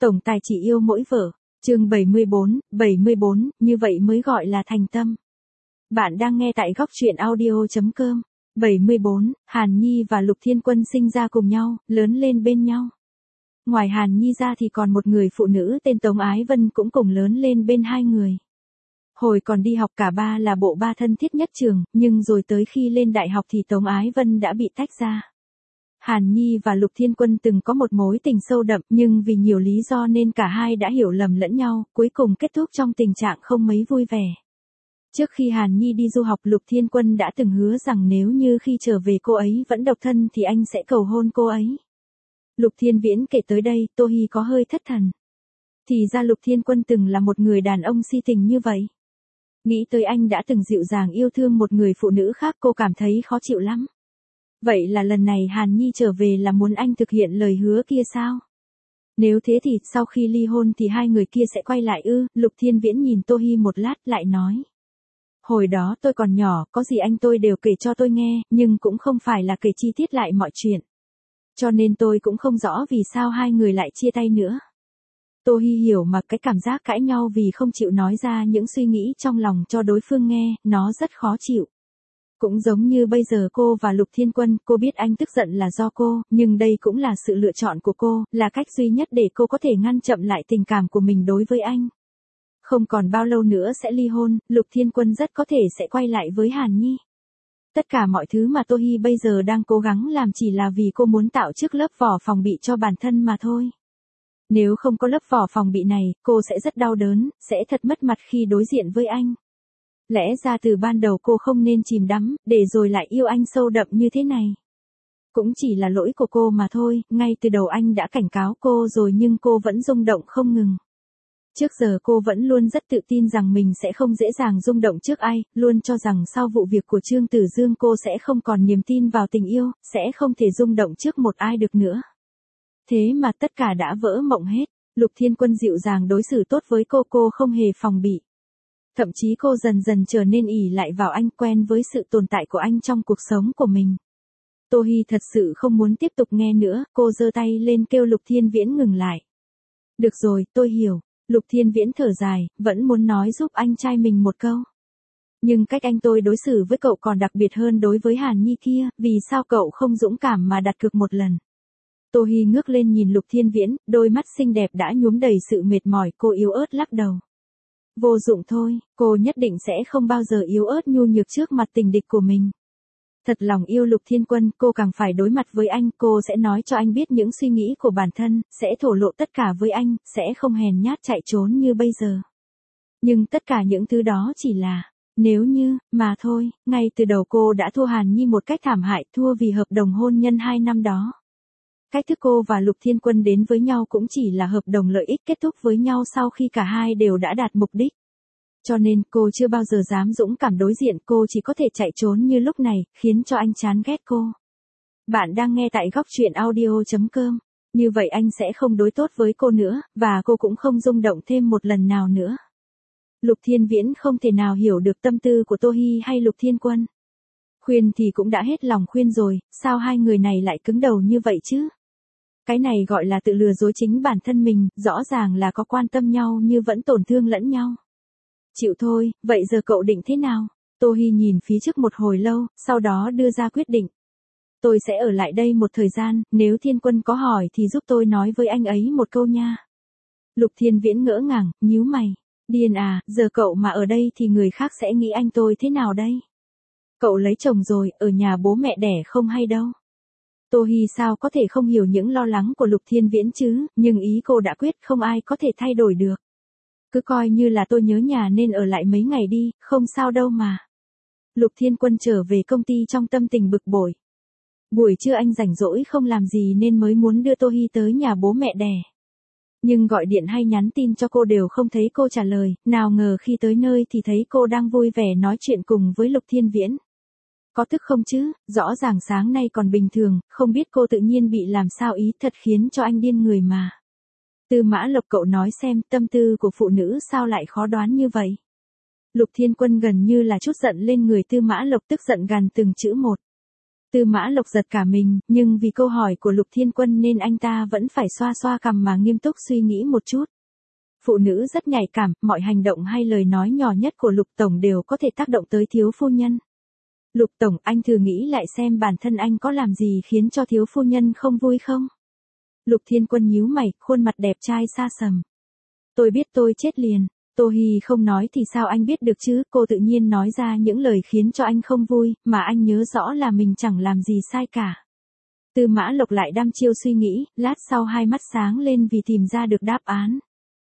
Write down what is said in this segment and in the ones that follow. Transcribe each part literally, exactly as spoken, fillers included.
Tổng tài chỉ yêu mỗi vợ. Chương bảy mươi bốn, bảy mươi bốn, như vậy mới gọi là thành tâm. Bạn đang nghe tại góc truyện audio chấm com. bảy mươi bốn, Hàn Nhi và Lục Thiên Quân sinh ra cùng nhau, lớn lên bên nhau. Ngoài Hàn Nhi ra thì còn một người phụ nữ tên Tống Ái Vân cũng cùng lớn lên bên hai người. Hồi còn đi học cả ba là bộ ba thân thiết nhất trường, nhưng rồi tới khi lên đại học thì Tống Ái Vân đã bị tách ra. Hàn Nhi và Lục Thiên Quân từng có một mối tình sâu đậm, nhưng vì nhiều lý do nên cả hai đã hiểu lầm lẫn nhau, cuối cùng kết thúc trong tình trạng không mấy vui vẻ. Trước khi Hàn Nhi đi du học, Lục Thiên Quân đã từng hứa rằng nếu như khi trở về cô ấy vẫn độc thân thì anh sẽ cầu hôn cô ấy. Lục Thiên Viễn kể tới đây, Tô Hi có hơi thất thần. Thì ra Lục Thiên Quân từng là một người đàn ông si tình như vậy. Nghĩ tới anh đã từng dịu dàng yêu thương một người phụ nữ khác, cô cảm thấy khó chịu lắm. Vậy là lần này Hàn Nhi trở về là muốn anh thực hiện lời hứa kia sao? Nếu thế thì sau khi ly hôn thì hai người kia sẽ quay lại ư? Lục Thiên Viễn nhìn Tô Hi một lát lại nói. Hồi đó tôi còn nhỏ, có gì anh tôi đều kể cho tôi nghe, nhưng cũng không phải là kể chi tiết lại mọi chuyện. Cho nên tôi cũng không rõ vì sao hai người lại chia tay nữa. Tô Hi hiểu mà cái cảm giác cãi nhau vì không chịu nói ra những suy nghĩ trong lòng cho đối phương nghe, nó rất khó chịu. Cũng giống như bây giờ cô và Lục Thiên Quân, cô biết anh tức giận là do cô, nhưng đây cũng là sự lựa chọn của cô, là cách duy nhất để cô có thể ngăn chậm lại tình cảm của mình đối với anh. Không còn bao lâu nữa sẽ ly hôn, Lục Thiên Quân rất có thể sẽ quay lại với Hàn Nhi. Tất cả mọi thứ mà Tô Hi bây giờ đang cố gắng làm chỉ là vì cô muốn tạo trước lớp vỏ phòng bị cho bản thân mà thôi. Nếu không có lớp vỏ phòng bị này, cô sẽ rất đau đớn, sẽ thật mất mặt khi đối diện với anh. Lẽ ra từ ban đầu cô không nên chìm đắm, để rồi lại yêu anh sâu đậm như thế này. Cũng chỉ là lỗi của cô mà thôi, ngay từ đầu anh đã cảnh cáo cô rồi nhưng cô vẫn rung động không ngừng. Trước giờ cô vẫn luôn rất tự tin rằng mình sẽ không dễ dàng rung động trước ai, luôn cho rằng sau vụ việc của Trương Tử Dương cô sẽ không còn niềm tin vào tình yêu, sẽ không thể rung động trước một ai được nữa. Thế mà tất cả đã vỡ mộng hết. Lục Thiên Quân dịu dàng đối xử tốt với cô, cô không hề phòng bị. Thậm chí cô dần dần trở nên ỷ lại vào anh, quen với sự tồn tại của anh trong cuộc sống của mình. Tô Hi thật sự không muốn tiếp tục nghe nữa, cô giơ tay lên kêu Lục Thiên Viễn ngừng lại. Được rồi, tôi hiểu. Lục Thiên Viễn thở dài, vẫn muốn nói giúp anh trai mình một câu. Nhưng cách anh tôi đối xử với cậu còn đặc biệt hơn đối với Hàn Nhi kia, vì sao cậu không dũng cảm mà đặt cược một lần? Tô Hi ngước lên nhìn Lục Thiên Viễn, đôi mắt xinh đẹp đã nhuốm đầy sự mệt mỏi, cô yếu ớt lắc đầu. Vô dụng thôi, cô nhất định sẽ không bao giờ yếu ớt nhu nhược trước mặt tình địch của mình. Thật lòng yêu Lục Thiên Quân, cô càng phải đối mặt với anh, cô sẽ nói cho anh biết những suy nghĩ của bản thân, sẽ thổ lộ tất cả với anh, sẽ không hèn nhát chạy trốn như bây giờ. Nhưng tất cả những thứ đó chỉ là, nếu như, mà thôi, ngay từ đầu cô đã thua Hàn Nhi một cách thảm hại, thua vì hợp đồng hôn nhân hai năm đó. Cách thức cô và Lục Thiên Quân đến với nhau cũng chỉ là hợp đồng lợi ích kết thúc với nhau sau khi cả hai đều đã đạt mục đích. Cho nên cô chưa bao giờ dám dũng cảm đối diện, cô chỉ có thể chạy trốn như lúc này, khiến cho anh chán ghét cô. Bạn đang nghe tại góc truyện audio chấm com. Như vậy anh sẽ không đối tốt với cô nữa, và cô cũng không rung động thêm một lần nào nữa. Lục Thiên Viễn không thể nào hiểu được tâm tư của Tô Hi hay Lục Thiên Quân. Khuyên thì cũng đã hết lòng khuyên rồi, sao hai người này lại cứng đầu như vậy chứ? Cái này gọi là tự lừa dối chính bản thân mình, rõ ràng là có quan tâm nhau như vẫn tổn thương lẫn nhau. Chịu thôi, vậy giờ cậu định thế nào? Tô Hi nhìn phía trước một hồi lâu, sau đó đưa ra quyết định. Tôi sẽ ở lại đây một thời gian, nếu Thiên Quân có hỏi thì giúp tôi nói với anh ấy một câu nha. Lục Thiên Viễn ngỡ ngàng, nhíu mày. Điên à, giờ cậu mà ở đây thì người khác sẽ nghĩ anh tôi thế nào đây? Cậu lấy chồng rồi, ở nhà bố mẹ đẻ không hay đâu. Tô Hi sao có thể không hiểu những lo lắng của Lục Thiên Viễn chứ, nhưng ý cô đã quyết, không ai có thể thay đổi được. Cứ coi như là tôi nhớ nhà nên ở lại mấy ngày đi, không sao đâu mà. Lục Thiên Quân trở về công ty trong tâm tình bực bội. Buổi trưa anh rảnh rỗi không làm gì nên mới muốn đưa Tô Hi tới nhà bố mẹ đẻ. Nhưng gọi điện hay nhắn tin cho cô đều không thấy cô trả lời, nào ngờ khi tới nơi thì thấy cô đang vui vẻ nói chuyện cùng với Lục Thiên Viễn. Có tức không chứ, rõ ràng sáng nay còn bình thường, không biết cô tự nhiên bị làm sao ý, thật khiến cho anh điên người mà. Tư Mã Lộc, cậu nói xem, tâm tư của phụ nữ sao lại khó đoán như vậy? Lục Thiên Quân gần như là trút giận lên người Tư Mã Lộc, tức giận gằn từng chữ một. Tư Mã Lộc giật cả mình, nhưng vì câu hỏi của Lục Thiên Quân nên anh ta vẫn phải xoa xoa cằm mà nghiêm túc suy nghĩ một chút. Phụ nữ rất nhạy cảm, mọi hành động hay lời nói nhỏ nhất của Lục Tổng đều có thể tác động tới thiếu phu nhân. Lục Tổng, anh thử nghĩ lại xem bản thân anh có làm gì khiến cho thiếu phu nhân không vui không? Lục Thiên Quân nhíu mày, khuôn mặt đẹp trai xa sầm. Tôi biết tôi chết liền. Tô Hi không nói thì sao anh biết được chứ, cô tự nhiên nói ra những lời khiến cho anh không vui, mà anh nhớ rõ là mình chẳng làm gì sai cả. Tư Mã Lộc lại đăm chiêu suy nghĩ, lát sau hai mắt sáng lên vì tìm ra được đáp án.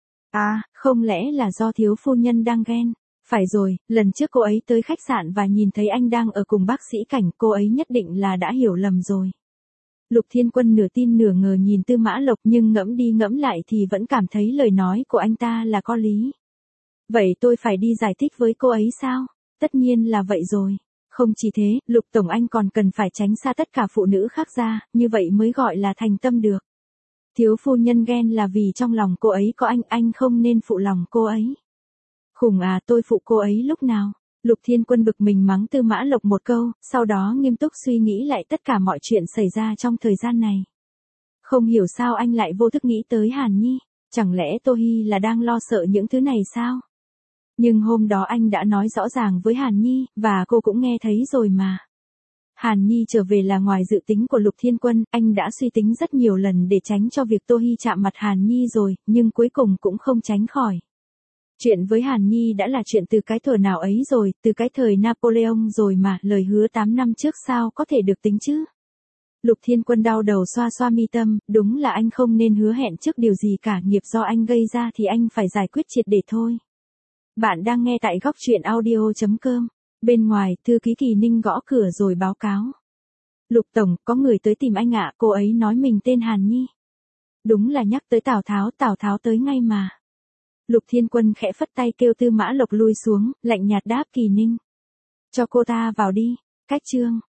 À, không lẽ là do thiếu phu nhân đang ghen? Phải rồi, lần trước cô ấy tới khách sạn và nhìn thấy anh đang ở cùng bác sĩ Cảnh, cô ấy nhất định là đã hiểu lầm rồi. Lục Thiên Quân nửa tin nửa ngờ nhìn Tư Mã Lộc nhưng ngẫm đi ngẫm lại thì vẫn cảm thấy lời nói của anh ta là có lý. Vậy tôi phải đi giải thích với cô ấy sao? Tất nhiên là vậy rồi. Không chỉ thế, Lục Tổng anh còn cần phải tránh xa tất cả phụ nữ khác ra, như vậy mới gọi là thành tâm được. Thiếu phu nhân ghen là vì trong lòng cô ấy có anh, anh không nên phụ lòng cô ấy. Khủng à, tôi phụ cô ấy lúc nào? Lục Thiên Quân bực mình mắng Tư Mã Lộc một câu, sau đó nghiêm túc suy nghĩ lại tất cả mọi chuyện xảy ra trong thời gian này. Không hiểu sao anh lại vô thức nghĩ tới Hàn Nhi, chẳng lẽ Tô Hi là đang lo sợ những thứ này sao? Nhưng hôm đó anh đã nói rõ ràng với Hàn Nhi, và cô cũng nghe thấy rồi mà. Hàn Nhi trở về là ngoài dự tính của Lục Thiên Quân, anh đã suy tính rất nhiều lần để tránh cho việc Tô Hi chạm mặt Hàn Nhi rồi, nhưng cuối cùng cũng không tránh khỏi. Chuyện với Hàn Nhi đã là chuyện từ cái thời nào ấy rồi, từ cái thời Napoleon rồi mà, lời hứa tám năm trước sao có thể được tính chứ? Lục Thiên Quân đau đầu xoa xoa mi tâm, đúng là anh không nên hứa hẹn trước điều gì cả, nghiệp do anh gây ra thì anh phải giải quyết triệt để thôi. Bạn đang nghe tại góc truyện audio chấm com. Bên ngoài, thư ký Kỳ Ninh gõ cửa rồi báo cáo. Lục Tổng, có người tới tìm anh ạ, cô ấy nói mình tên Hàn Nhi. Đúng là nhắc tới Tào Tháo, Tào Tháo tới ngay mà. Lục Thiên Quân khẽ phất tay kêu Tư Mã Lộc lui xuống, lạnh nhạt đáp Kỳ Ninh. Cho cô ta vào đi. Cách chương.